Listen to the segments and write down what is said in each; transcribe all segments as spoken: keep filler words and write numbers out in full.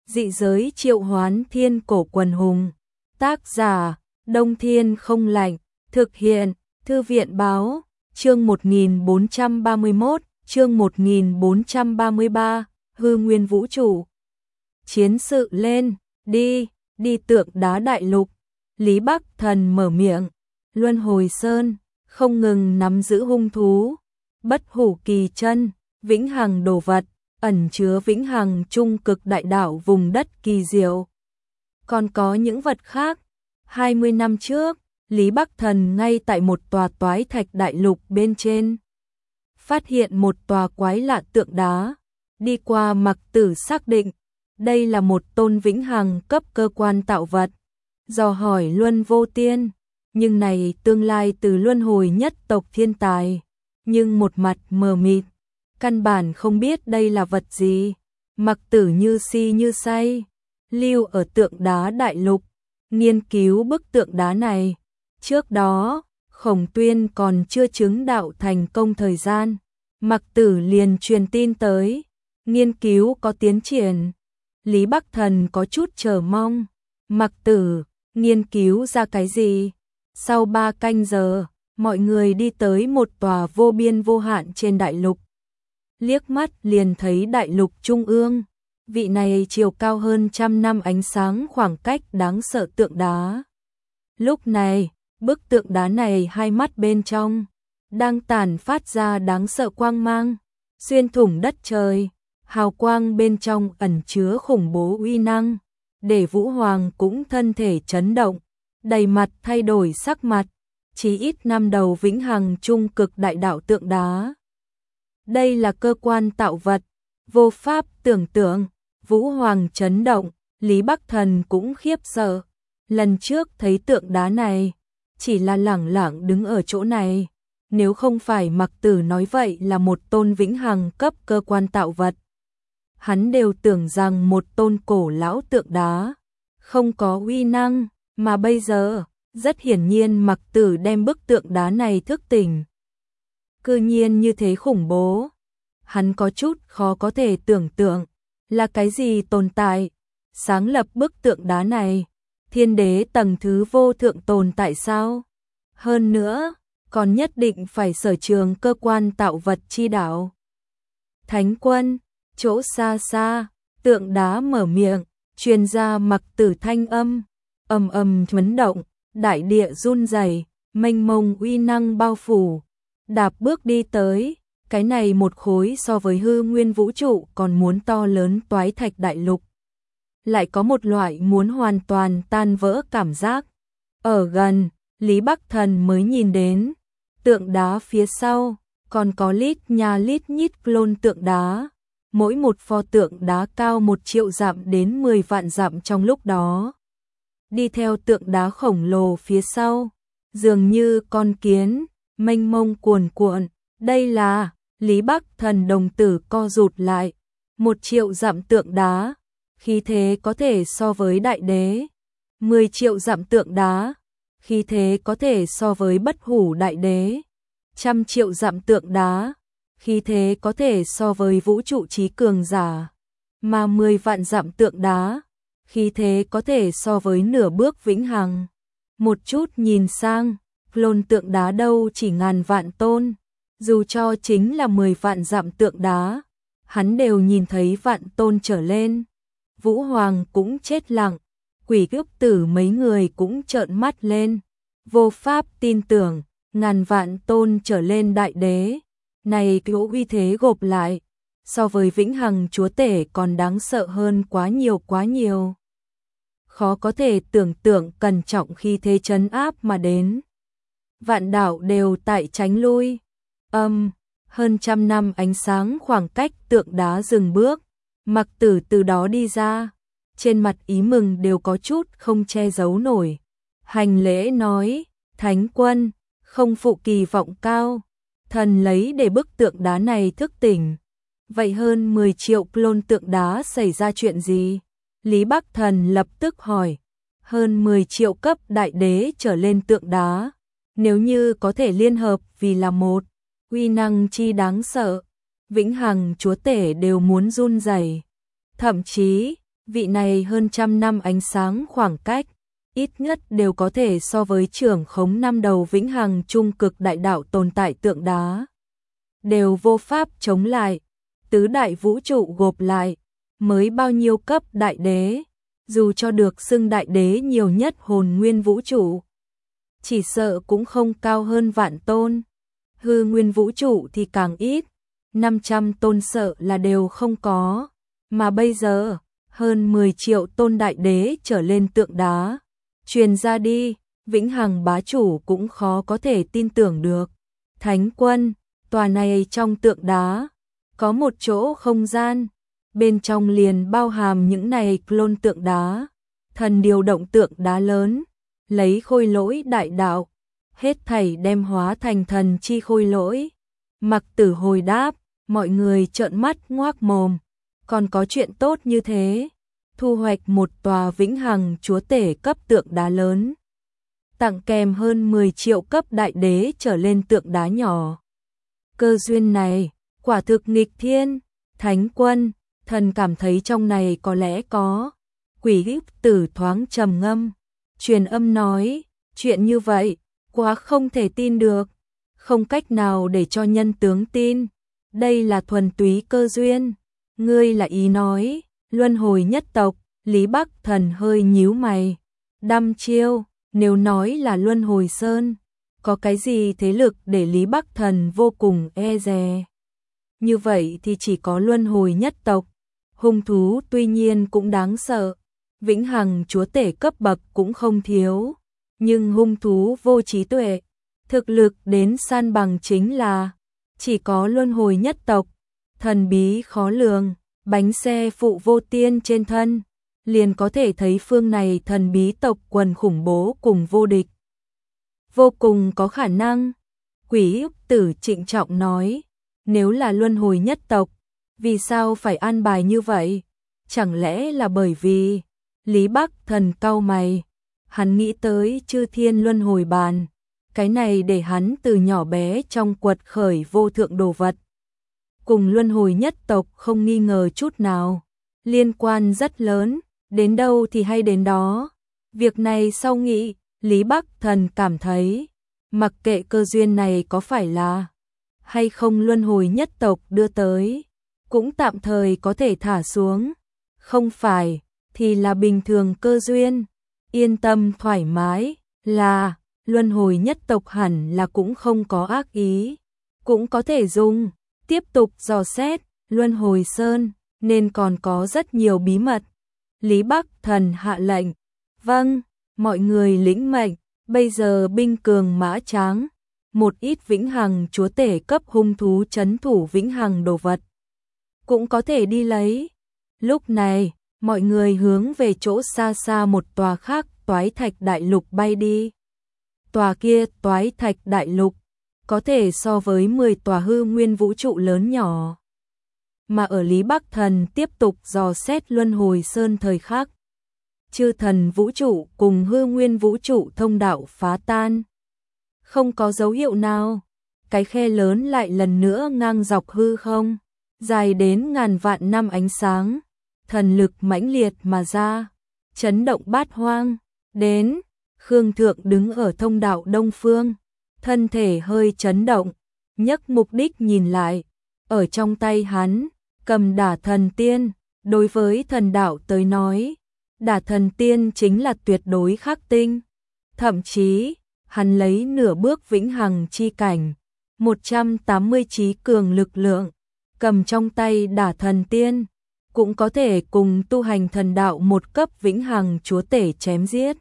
Dị giới triệu hoán thiên cổ quần hùng. Tác giả, Đông Thiên Không Lạnh. Thực hiện, Thư viện Báo. Chương một nghìn bốn trăm ba mươi mốt, chương một nghìn bốn trăm ba mươi ba, hư nguyên vũ trụ. Chiến sự lên, đi, đi tượng đá đại lục. Lý Bắc Thần mở miệng. Luân Hồi Sơn, không ngừng nắm giữ hung thú. Bất hủ kỳ chân, vĩnh hằng đồ vật, ẩn chứa vĩnh hằng trung cực đại đạo vùng đất kỳ diệu. Còn có những vật khác. hai mươi năm trước, Lý Bắc Thần ngay tại một tòa toái thạch đại lục bên trên phát hiện một tòa quái lạ tượng đá. Đi qua Mặc Tử xác định, đây là một tôn vĩnh hằng cấp cơ quan tạo vật. Dò hỏi Luân Vô Tiên, nhưng này tương lai từ luân hồi nhất tộc thiên tài, nhưng một mặt mờ mịt, căn bản không biết đây là vật gì. Mặc Tử như si như say, lưu ở tượng đá đại lục, nghiên cứu bức tượng đá này. Trước đó, Khổng Tuyên còn chưa chứng đạo thành công thời gian, Mặc Tử liền truyền tin tới, nghiên cứu có tiến triển. Lý Bắc Thần có chút chờ mong, Mặc Tử, nghiên cứu ra cái gì? Sau ba canh giờ, mọi người đi tới một tòa vô biên vô hạn trên đại lục. Liếc mắt liền thấy đại lục trung ương, vị này chiều cao hơn trăm năm ánh sáng khoảng cách đáng sợ tượng đá. Lúc này, bức tượng đá này hai mắt bên trong đang tản phát ra đáng sợ quang mang, xuyên thủng đất trời, hào quang bên trong ẩn chứa khủng bố uy năng, để Vũ Hoàng cũng thân thể chấn động, đầy mặt thay đổi sắc mặt, chí ít năm đầu vĩnh hằng trung cực đại đạo tượng đá. Đây là cơ quan tạo vật, vô pháp tưởng tượng. Vũ Hoàng chấn động, Lý Bắc Thần cũng khiếp sợ. Lần trước thấy tượng đá này, chỉ là lẳng lặng đứng ở chỗ này. Nếu không phải Mặc Tử nói vậy là một tôn vĩnh hằng cấp cơ quan tạo vật, hắn đều tưởng rằng một tôn cổ lão tượng đá, không có uy năng, mà bây giờ, rất hiển nhiên Mặc Tử đem bức tượng đá này thức tỉnh. Cư nhiên như thế khủng bố, hắn có chút khó có thể tưởng tượng, là cái gì tồn tại, sáng lập bức tượng đá này, thiên đế tầng thứ vô thượng tồn tại sao? Hơn nữa, còn nhất định phải sở trường cơ quan tạo vật chi đạo. Thánh Quân, chỗ xa xa, tượng đá mở miệng, truyền ra Mặc Tử thanh âm, ầm ầm chấn động, đại địa run rẩy, mênh mông uy năng bao phủ. Đạp bước đi tới, cái này một khối so với hư nguyên vũ trụ còn muốn to lớn toái thạch đại lục. Lại có một loại muốn hoàn toàn tan vỡ cảm giác. Ở gần, Lý Bắc Thần mới nhìn đến, tượng đá phía sau, còn có lít nhà lít nhít clone tượng đá. Mỗi một pho tượng đá cao một triệu dặm đến mười vạn dặm trong lúc đó. Đi theo tượng đá khổng lồ phía sau, dường như con kiến, mênh mông cuồn cuộn. Đây là, Lý Bắc Thần đồng tử co rụt lại, một triệu dặm tượng đá, khí thế có thể so với đại đế. Mười triệu dặm tượng đá, khí thế có thể so với bất hủ đại đế. Trăm triệu dặm tượng đá, khí thế có thể so với vũ trụ trí cường giả. Mà mười vạn dặm tượng đá, khí thế có thể so với nửa bước vĩnh hằng. Một chút nhìn sang, clone tượng đá đâu chỉ ngàn vạn tôn, dù cho chính là mười vạn dặm tượng đá, hắn đều nhìn thấy vạn tôn trở lên. Vũ Hoàng cũng chết lặng, Quỷ Cướp Tử mấy người cũng trợn mắt lên, vô pháp tin tưởng, ngàn vạn tôn trở lên đại đế, này cỗ uy thế gộp lại, so với vĩnh hằng chúa tể còn đáng sợ hơn quá nhiều quá nhiều. Khó có thể tưởng tượng cẩn trọng khi thế trấn áp mà đến. Vạn đạo đều tại tránh lui. Âm, um, hơn trăm năm ánh sáng khoảng cách tượng đá dừng bước. Mặc Tử từ đó đi ra. Trên mặt ý mừng đều có chút không che giấu nổi. Hành lễ nói, Thánh Quân, không phụ kỳ vọng cao. Thần lấy để bức tượng đá này thức tỉnh. Vậy hơn mười triệu clone tượng đá xảy ra chuyện gì? Lý Bắc Thần lập tức hỏi. Hơn mười triệu cấp đại đế trở lên tượng đá. Nếu như có thể liên hợp vì là một, uy năng chi đáng sợ, vĩnh hằng chúa tể đều muốn run rẩy. Thậm chí, Vị này hơn trăm năm ánh sáng khoảng cách, ít nhất đều có thể so với trưởng khống năm đầu vĩnh hằng trung cực đại đạo tồn tại tượng đá. Đều vô pháp chống lại, tứ đại vũ trụ gộp lại, mới bao nhiêu cấp đại đế, dù cho được xưng đại đế nhiều nhất hồn nguyên vũ trụ. Chỉ sợ cũng không cao hơn vạn tôn, hư nguyên vũ trụ thì càng ít, năm trăm tôn sợ là đều không có, mà bây giờ, hơn mười triệu tôn đại đế trở lên tượng đá. Truyền ra đi, vĩnh hằng bá chủ cũng khó có thể tin tưởng được. Thánh quân, tòa này trong tượng đá, có một chỗ không gian, bên trong liền bao hàm những này clone tượng đá. Thần điều động tượng đá lớn, lấy khôi lỗi đại đạo, hết thảy đem hóa thành thần chi khôi lỗi. Mặc Tử hồi đáp, mọi người trợn mắt ngoác mồm, còn có chuyện tốt như thế. Thu hoạch một tòa vĩnh hằng chúa tể cấp tượng đá lớn, tặng kèm hơn mười triệu cấp đại đế trở lên tượng đá nhỏ. Cơ duyên này, quả thực nghịch thiên. Thánh quân, thần cảm thấy trong này có lẽ có. Quỷ Híp Tử thoáng trầm ngâm, truyền âm nói, chuyện như vậy, quá không thể tin được, không cách nào để cho nhân tướng tin. Đây là thuần túy cơ duyên. Ngươi là ý nói luân hồi nhất tộc? Lý Bắc Thần hơi nhíu mày, đăm chiêu, nếu nói là luân hồi sơn, có cái gì thế lực để Lý Bắc Thần vô cùng e dè? Như vậy thì chỉ có luân hồi nhất tộc. Hung thú tuy nhiên cũng đáng sợ, vĩnh hằng chúa tể cấp bậc cũng không thiếu, nhưng hung thú vô trí tuệ, thực lực đến san bằng chính là chỉ có luân hồi nhất tộc. Thần bí khó lường, bánh xe phụ vô tiên trên thân, liền có thể thấy phương này thần bí tộc quần khủng bố cùng vô địch. Vô cùng có khả năng. Quỷ Híp Tử trịnh trọng nói, nếu là luân hồi nhất tộc, vì sao phải an bài như vậy? Chẳng lẽ là bởi vì... Lý Bắc Thần cau mày, hắn nghĩ tới chư thiên luân hồi bàn, cái này để hắn từ nhỏ bé trong quật khởi vô thượng đồ vật. Cùng luân hồi nhất tộc không nghi ngờ chút nào, liên quan rất lớn, đến đâu thì hay đến đó. Việc này sau nghĩ, Lý Bắc Thần cảm thấy, mặc kệ cơ duyên này có phải là hay không luân hồi nhất tộc đưa tới, cũng tạm thời có thể thả xuống, không phải thì là bình thường cơ duyên. Yên tâm thoải mái, là luân hồi nhất tộc hẳn là cũng không có ác ý, cũng có thể dùng. Tiếp tục dò xét, luân hồi sơn, nên còn có rất nhiều bí mật. Lý Bắc Thần hạ lệnh, vâng, mọi người lĩnh mệnh, bây giờ binh cường mã tráng, một ít vĩnh hằng chúa tể cấp hung thú trấn thủ vĩnh hằng đồ vật, cũng có thể đi lấy. Lúc này, mọi người hướng về chỗ xa xa một tòa khác toái thạch đại lục bay đi. Tòa kia toái thạch đại lục, có thể so với mười tòa hư nguyên vũ trụ lớn nhỏ. Mà ở Lý Bắc Thần tiếp tục dò xét luân hồi sơn thời khắc, chư thần vũ trụ cùng hư nguyên vũ trụ thông đạo phá tan. Không có dấu hiệu nào, cái khe lớn lại lần nữa ngang dọc hư không, dài đến ngàn vạn năm ánh sáng, thần lực mãnh liệt mà ra, chấn động bát hoang. Đến, Khương Thượng đứng ở thông đạo đông phương, thân thể hơi chấn động, nhấc mục đích nhìn lại, ở trong tay hắn, cầm đả thần tiên. Đối với thần đạo tới nói, đả thần tiên chính là tuyệt đối khắc tinh. Thậm chí, hắn lấy nửa bước vĩnh hằng chi cảnh, một trăm tám mươi trí cường lực lượng, cầm trong tay đả thần tiên, cũng có thể cùng tu hành thần đạo một cấp vĩnh hằng chúa tể chém giết.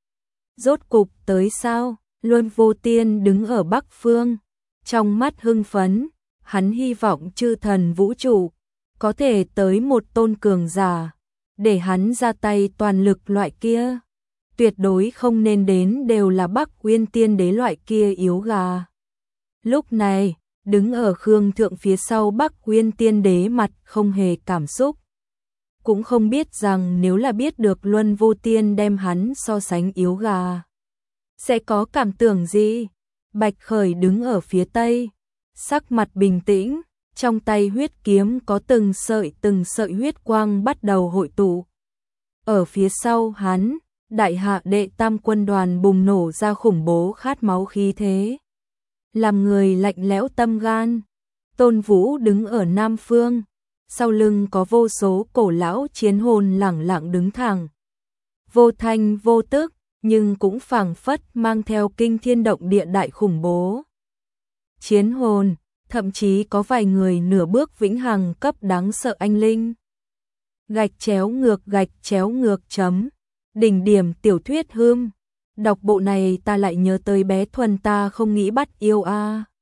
Rốt cục tới sao? Luân Vô Tiên đứng ở Bắc Phương, trong mắt hưng phấn, hắn hy vọng chư thần vũ trụ có thể tới một tôn cường giả, để hắn ra tay toàn lực loại kia. Tuyệt đối không nên đến đều là Bắc Uyên Tiên Đế loại kia yếu gà. Lúc này, đứng ở Khương Thượng phía sau Bắc Uyên Tiên Đế mặt không hề cảm xúc. Cũng không biết rằng nếu là biết được Luân Vô Tiên đem hắn so sánh yếu gà, sẽ có cảm tưởng gì? Bạch Khởi đứng ở phía tây, sắc mặt bình tĩnh, trong tay huyết kiếm có từng sợi từng sợi huyết quang bắt đầu hội tụ, Ở phía sau hắn, đại hạ đệ tam quân đoàn bùng nổ ra khủng bố khát máu khí thế. Làm người lạnh lẽo tâm gan. Tôn Vũ đứng ở Nam Phương, sau lưng có vô số cổ lão chiến hồn lẳng lặng đứng thẳng. Vô thanh vô tức, nhưng cũng phảng phất mang theo kinh thiên động địa đại khủng bố. Chiến hồn, thậm chí có vài người nửa bước vĩnh hằng cấp đáng sợ anh linh. Gạch chéo ngược gạch chéo ngược chấm. Đỉnh điểm tiểu thuyết hương. Đọc bộ này ta lại nhớ tới bé Thuần ta không nghĩ bắt yêu a.